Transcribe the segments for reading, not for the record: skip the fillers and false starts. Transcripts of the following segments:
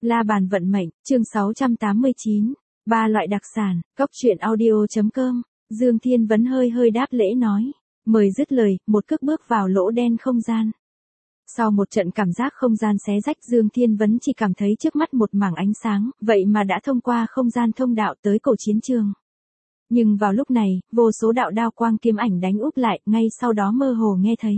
La bàn vận mệnh, chương 689. Ba loại đặc sản, cốc truyện audio.com. Dương Thiên Vấn hơi hơi đáp lễ nói. Mời dứt lời, một cước bước vào lỗ đen không gian. Sau một trận cảm giác không gian xé rách, Dương Thiên Vấn chỉ cảm thấy trước mắt một mảng ánh sáng, vậy mà đã thông qua không gian thông đạo tới cổ chiến trường. Nhưng vào lúc này, vô số đạo đao quang kiếm ảnh đánh úp lại, ngay sau đó mơ hồ nghe thấy.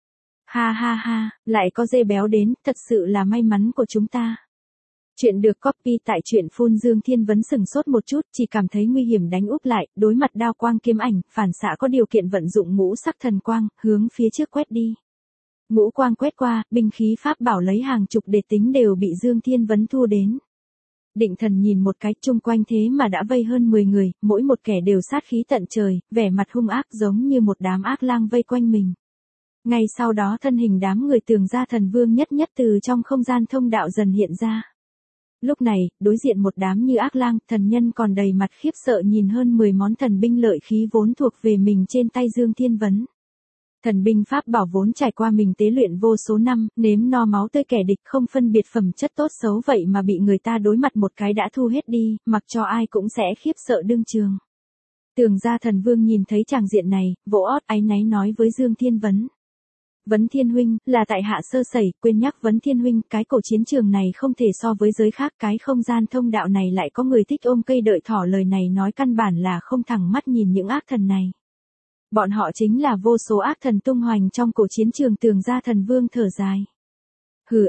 Ha ha ha, lại có dê béo đến, thật sự là may mắn của chúng ta. Chuyện được copy tại truyện phun. Dương Thiên Vấn sừng sốt một chút, chỉ cảm thấy nguy hiểm đánh úp lại, đối mặt đao quang kiếm ảnh, phản xạ có điều kiện vận dụng ngũ sắc thần quang, hướng phía trước quét đi. Ngũ quang quét qua, binh khí pháp bảo lấy hàng chục để tính đều bị Dương Thiên Vấn thua đến. Định thần nhìn một cái, chung quanh thế mà đã vây hơn 10 người, mỗi một kẻ đều sát khí tận trời, vẻ mặt hung ác giống như một đám ác lang vây quanh mình. Ngay sau đó thân hình đám người Tường gia thần vương nhất nhất từ trong không gian thông đạo dần hiện ra. Lúc này, đối diện một đám như ác lang, thần nhân còn đầy mặt khiếp sợ nhìn hơn 10 món thần binh lợi khí vốn thuộc về mình trên tay Dương Thiên Vấn. Thần binh pháp bảo vốn trải qua mình tế luyện vô số năm, nếm no máu tươi kẻ địch không phân biệt phẩm chất tốt xấu, vậy mà bị người ta đối mặt một cái đã thu hết đi, mặc cho ai cũng sẽ khiếp sợ đương trường. Tường gia thần vương nhìn thấy tràng diện này, vỗ ót áy náy nói với Dương Thiên Vấn. Vấn Thiên huynh, là tại hạ sơ sẩy, quên nhắc Vấn Thiên huynh, cái cổ chiến trường này không thể so với giới khác, cái không gian thông đạo này lại có người thích ôm cây đợi thỏ, lời này nói căn bản là không thẳng mắt nhìn những ác thần này. Bọn họ chính là vô số ác thần tung hoành trong cổ chiến trường. Tường gia thần vương thở dài. Hừ,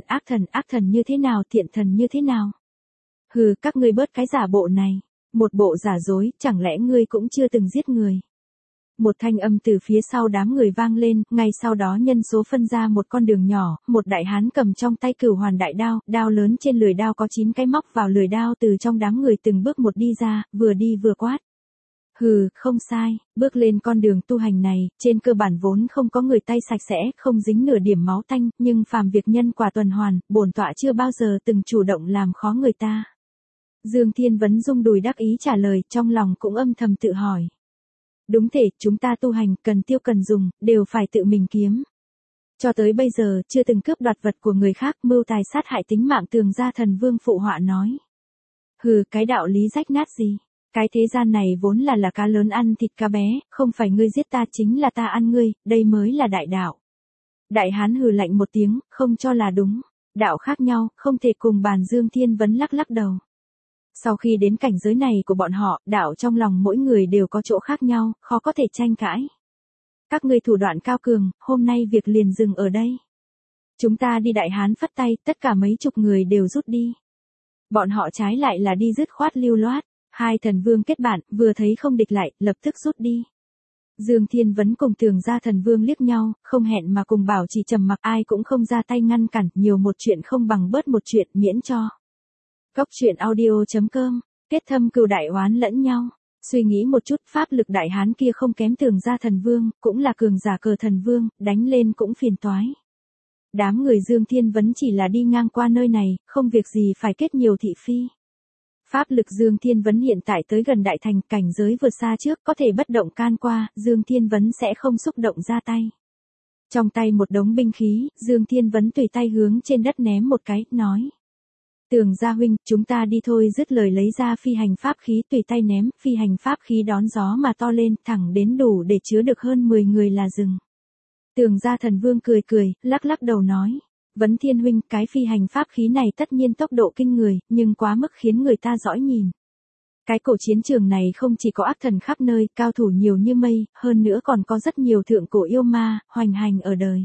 ác thần như thế nào, thiện thần như thế nào? Hừ, các ngươi bớt cái giả bộ này, một bộ giả dối, chẳng lẽ ngươi cũng chưa từng giết người? Một thanh âm từ phía sau đám người vang lên, ngay sau đó nhân số phân ra một con đường nhỏ, một đại hán cầm trong tay Cửu Hoàn đại đao, đao lớn trên lưỡi đao có 9 cái móc vào lưỡi đao, từ trong đám người từng bước một đi ra, vừa đi vừa quát. Hừ, không sai, bước lên con đường tu hành này, trên cơ bản vốn không có người tay sạch sẽ, không dính nửa điểm máu tanh, nhưng phàm việc nhân quả tuần hoàn, bổn tọa chưa bao giờ từng chủ động làm khó người ta. Dương Thiên Vấn rung đùi đắc ý trả lời, trong lòng cũng âm thầm tự hỏi. Đúng thể, chúng ta tu hành, cần tiêu cần dùng, đều phải tự mình kiếm. Cho tới bây giờ, chưa từng cướp đoạt vật của người khác, mưu tài sát hại tính mạng. Tường gia thần vương phụ họa nói. Hừ, cái đạo lý rách nát gì? Cái thế gian này vốn là cá lớn ăn thịt cá bé, không phải ngươi giết ta chính là ta ăn ngươi, đây mới là đại đạo. Đại hán hừ lạnh một tiếng, không cho là đúng. Đạo khác nhau, không thể cùng bàn. Dương Thiên Vấn lắc lắc đầu. Sau khi đến cảnh giới này của bọn họ, đạo trong lòng mỗi người đều có chỗ khác nhau, khó có thể tranh cãi. Các ngươi thủ đoạn cao cường, hôm nay việc liền dừng ở đây. Chúng ta đi. Đại hán phất tay, tất cả mấy chục người đều rút đi. Bọn họ trái lại là đi dứt khoát lưu loát. Hai thần vương kết bạn, vừa thấy không địch lại, lập tức rút đi. Dương Thiên Vấn cùng Tường gia thần vương liếc nhau, không hẹn mà cùng bảo chỉ trầm mặc, ai cũng không ra tay ngăn cản, nhiều một chuyện không bằng bớt một chuyện, miễn cho. Cốc truyện audio.com, kết thâm cừu đại oán lẫn nhau. Suy nghĩ một chút, pháp lực đại hán kia không kém Tường gia thần vương, cũng là cường giả cờ thần vương, đánh lên cũng phiền toái. Đám người Dương Thiên Vấn chỉ là đi ngang qua nơi này, không việc gì phải kết nhiều thị phi. Pháp lực Dương Thiên Vấn hiện tại tới gần đại thành, cảnh giới vượt xa trước, có thể bất động can qua, Dương Thiên Vấn sẽ không xúc động ra tay. Trong tay một đống binh khí, Dương Thiên Vấn tùy tay hướng trên đất ném một cái, nói. Tường gia huynh, chúng ta đi thôi. Dứt lời lấy ra phi hành pháp khí tùy tay ném, phi hành pháp khí đón gió mà to lên, thẳng đến đủ để chứa được hơn 10 người là rừng. Tường gia thần vương cười cười, lắc lắc đầu nói. Vấn Thiên huynh, cái phi hành pháp khí này tất nhiên tốc độ kinh người, nhưng quá mức khiến người ta dõi nhìn. Cái cổ chiến trường này không chỉ có ác thần khắp nơi, cao thủ nhiều như mây, hơn nữa còn có rất nhiều thượng cổ yêu ma, hoành hành ở đời.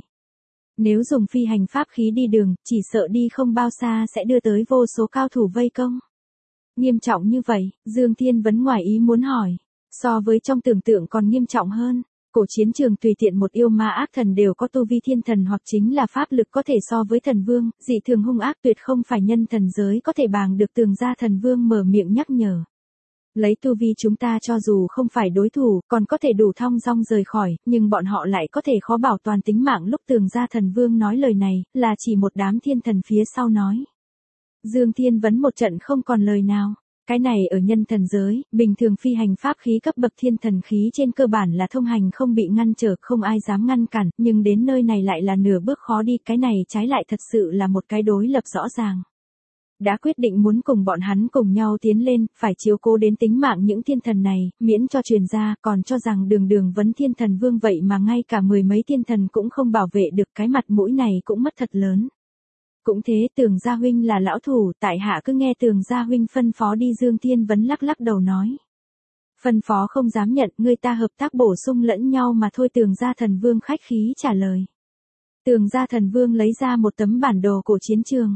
Nếu dùng phi hành pháp khí đi đường, chỉ sợ đi không bao xa sẽ đưa tới vô số cao thủ vây công. Nghiêm trọng như vậy, Dương Thiên Vấn ngoài ý muốn hỏi. So với trong tưởng tượng còn nghiêm trọng hơn. Cổ chiến trường tùy tiện một yêu ma ác thần đều có tu vi thiên thần hoặc chính là pháp lực có thể so với thần vương, dị thường hung ác, tuyệt không phải nhân thần giới có thể bàng được. Tường gia thần vương mở miệng nhắc nhở. Lấy tu vi chúng ta cho dù không phải đối thủ, còn có thể đủ thong dong rời khỏi, nhưng bọn họ lại có thể khó bảo toàn tính mạng. Lúc Tường gia thần vương nói lời này, là chỉ một đám thiên thần phía sau nói. Dương Thiên Vấn một trận không còn lời nào. Cái này ở nhân thần giới, bình thường phi hành pháp khí cấp bậc thiên thần khí trên cơ bản là thông hành không bị ngăn trở, không ai dám ngăn cản, nhưng đến nơi này lại là nửa bước khó đi, cái này trái lại thật sự là một cái đối lập rõ ràng. đã quyết định muốn cùng bọn hắn cùng nhau tiến lên, phải chiếu cố đến tính mạng những thiên thần này, miễn cho truyền ra, còn cho rằng đường đường vấn thiên thần vương vậy mà ngay cả mười mấy thiên thần cũng không bảo vệ được, cái mặt mũi này cũng mất thật lớn. Cũng thế, Tường gia huynh là lão thủ, tại hạ cứ nghe Tường gia huynh phân phó đi. Dương Thiên Vấn lắc lắc đầu nói. Phân phó không dám nhận, người ta hợp tác bổ sung lẫn nhau mà thôi. Tường gia thần vương khách khí trả lời. Tường gia thần vương lấy ra một tấm bản đồ của chiến trường.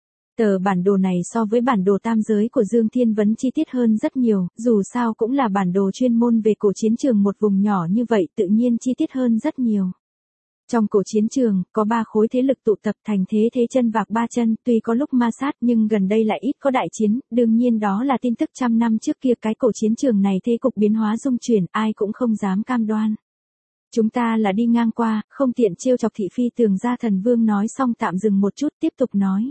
Tờ bản đồ này so với bản đồ tam giới của Dương Thiên Vấn chi tiết hơn rất nhiều, dù sao cũng là bản đồ chuyên môn về cổ chiến trường một vùng nhỏ như vậy tự nhiên chi tiết hơn rất nhiều. Trong cổ chiến trường, có 3 khối thế lực tụ tập thành thế chân vạc 3 chân, tuy có lúc ma sát nhưng gần đây lại ít có đại chiến, đương nhiên đó là tin tức trăm năm trước kia. Cái cổ chiến trường này thế cục biến hóa dung chuyển, ai cũng không dám cam đoan. Chúng ta là đi ngang qua, không tiện trêu chọc thị phi. Tường gia thần vương nói xong tạm dừng một chút tiếp tục nói.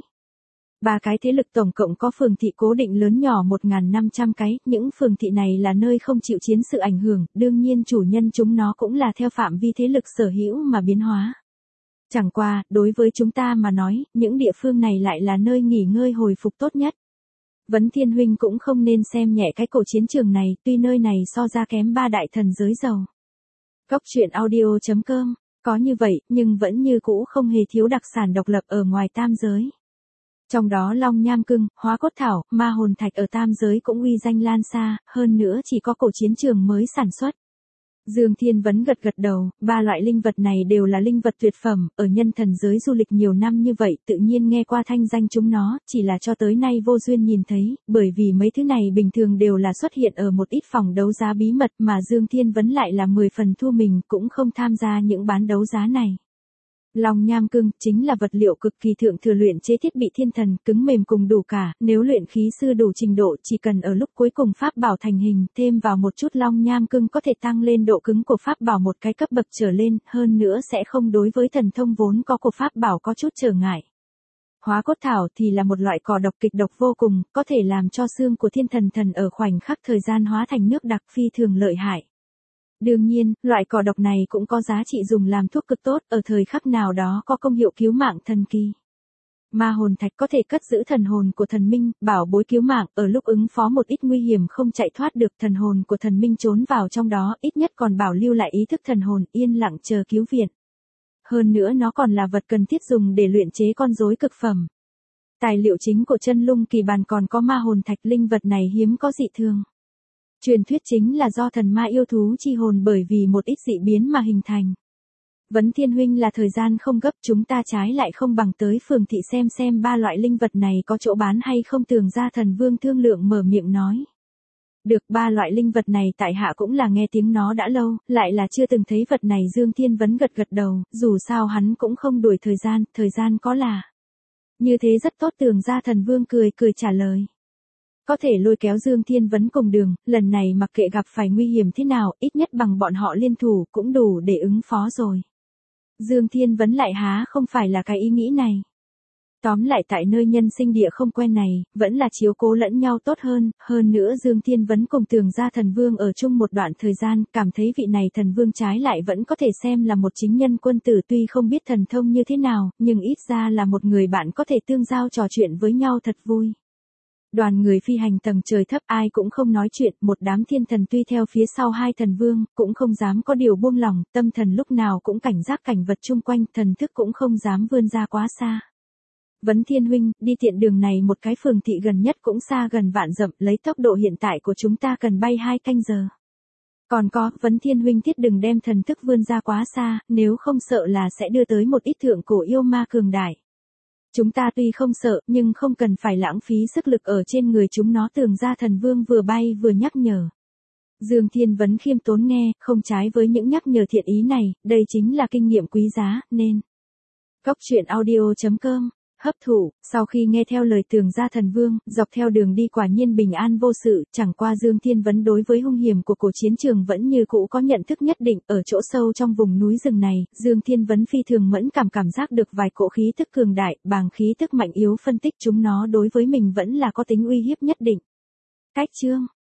3 cái thế lực tổng cộng có phường thị cố định lớn nhỏ 1.500 cái, những phường thị này là nơi không chịu chiến sự ảnh hưởng, đương nhiên chủ nhân chúng nó cũng là theo phạm vi thế lực sở hữu mà biến hóa. Chẳng qua, đối với chúng ta mà nói, những địa phương này lại là nơi nghỉ ngơi hồi phục tốt nhất. Vấn Thiên huynh cũng không nên xem nhẹ cái cổ chiến trường này, tuy nơi này so ra kém 3 đại thần giới giàu. Cốc truyện audio.com, có như vậy, nhưng vẫn như cũ không hề thiếu đặc sản độc lập ở ngoài tam giới. Trong đó long nham cưng, hóa cốt thảo, ma hồn thạch ở tam giới cũng uy danh lan xa, hơn nữa chỉ có cổ chiến trường mới sản xuất. Dương Thiên Vấn gật đầu, 3 loại linh vật này đều là linh vật tuyệt phẩm, ở nhân thần giới du lịch nhiều năm như vậy tự nhiên nghe qua thanh danh chúng nó, chỉ là cho tới nay vô duyên nhìn thấy, bởi vì mấy thứ này bình thường đều là xuất hiện ở một ít phòng đấu giá bí mật mà Dương Thiên Vấn lại là 10 phần thua mình cũng không tham gia những bán đấu giá này. Long nham cưng chính là vật liệu cực kỳ thượng thừa luyện chế thiết bị thiên thần, cứng mềm cùng đủ cả, nếu luyện khí sư đủ trình độ chỉ cần ở lúc cuối cùng pháp bảo thành hình, thêm vào một chút long nham cưng có thể tăng lên độ cứng của pháp bảo một cái cấp bậc trở lên, hơn nữa sẽ không đối với thần thông vốn có của pháp bảo có chút trở ngại. Hóa cốt thảo thì là một loại cỏ độc kịch độc vô cùng, có thể làm cho xương của thiên thần ở khoảnh khắc thời gian hóa thành nước đặc phi thường lợi hại. Đương nhiên, loại cỏ độc này cũng có giá trị dùng làm thuốc cực tốt, ở thời khắc nào đó có công hiệu cứu mạng thần kỳ. Ma hồn thạch có thể cất giữ thần hồn của thần minh, bảo bối cứu mạng, ở lúc ứng phó một ít nguy hiểm không chạy thoát được, thần hồn của thần minh trốn vào trong đó, ít nhất còn bảo lưu lại ý thức thần hồn, yên lặng chờ cứu viện. Hơn nữa nó còn là vật cần thiết dùng để luyện chế con rối cực phẩm. Tài liệu chính của chân lung kỳ bàn còn có ma hồn thạch, linh vật này hiếm có dị thường. Truyền thuyết chính là do thần ma yêu thú chi hồn bởi vì một ít dị biến mà hình thành. Vấn Thiên huynh là thời gian không gấp, chúng ta trái lại không bằng tới phường thị xem 3 loại linh vật này có chỗ bán hay không. Tường gia thần vương thương lượng mở miệng nói. Được, 3 loại linh vật này tại hạ cũng là nghe tiếng nó đã lâu, lại là chưa từng thấy vật này. Dương Thiên Vấn gật đầu, dù sao hắn cũng không đuổi thời gian có là. Như thế rất tốt. Tường gia thần vương cười trả lời. Có thể lôi kéo Dương Thiên Vấn cùng đường, lần này mặc kệ gặp phải nguy hiểm thế nào, ít nhất bằng bọn họ liên thủ cũng đủ để ứng phó rồi. Dương Thiên Vấn lại há không phải là cái ý nghĩ này. Tóm lại tại nơi nhân sinh địa không quen này, vẫn là chiếu cố lẫn nhau tốt hơn nữa Dương Thiên Vấn cùng Tường gia thần vương ở chung một đoạn thời gian, cảm thấy vị này thần vương trái lại vẫn có thể xem là một chính nhân quân tử, tuy không biết thần thông như thế nào, nhưng ít ra là một người bạn có thể tương giao trò chuyện với nhau thật vui. Đoàn người phi hành tầng trời thấp, ai cũng không nói chuyện, một đám thiên thần tuy theo phía sau 2 thần vương, cũng không dám có điều buông lỏng, tâm thần lúc nào cũng cảnh giác cảnh vật chung quanh, thần thức cũng không dám vươn ra quá xa. Vấn Thiên huynh, đi tiện đường này một cái phường thị gần nhất cũng xa gần vạn dặm, lấy tốc độ hiện tại của chúng ta cần bay 2 canh giờ. Còn có, Vấn Thiên huynh thiết đừng đem thần thức vươn ra quá xa, nếu không sợ là sẽ đưa tới một ít thượng cổ yêu ma cường đại. Chúng ta tuy không sợ, nhưng không cần phải lãng phí sức lực ở trên người chúng nó. Tường gia thần vương vừa bay vừa nhắc nhở. Dương Thiên Vấn khiêm tốn nghe, không trái với những nhắc nhở thiện ý này, đây chính là kinh nghiệm quý giá, nên. Cốc truyện audio.com, hấp thụ, sau khi nghe theo lời Tường gia thần vương, dọc theo đường đi quả nhiên bình an vô sự, chẳng qua Dương Thiên Vấn đối với hung hiểm của cổ chiến trường vẫn như cũ có nhận thức nhất định. Ở chỗ sâu trong vùng núi rừng này, Dương Thiên Vấn phi thường mẫn cảm giác được vài cỗ khí tức cường đại, bàng khí tức mạnh yếu, phân tích chúng nó đối với mình vẫn là có tính uy hiếp nhất định. Cách chương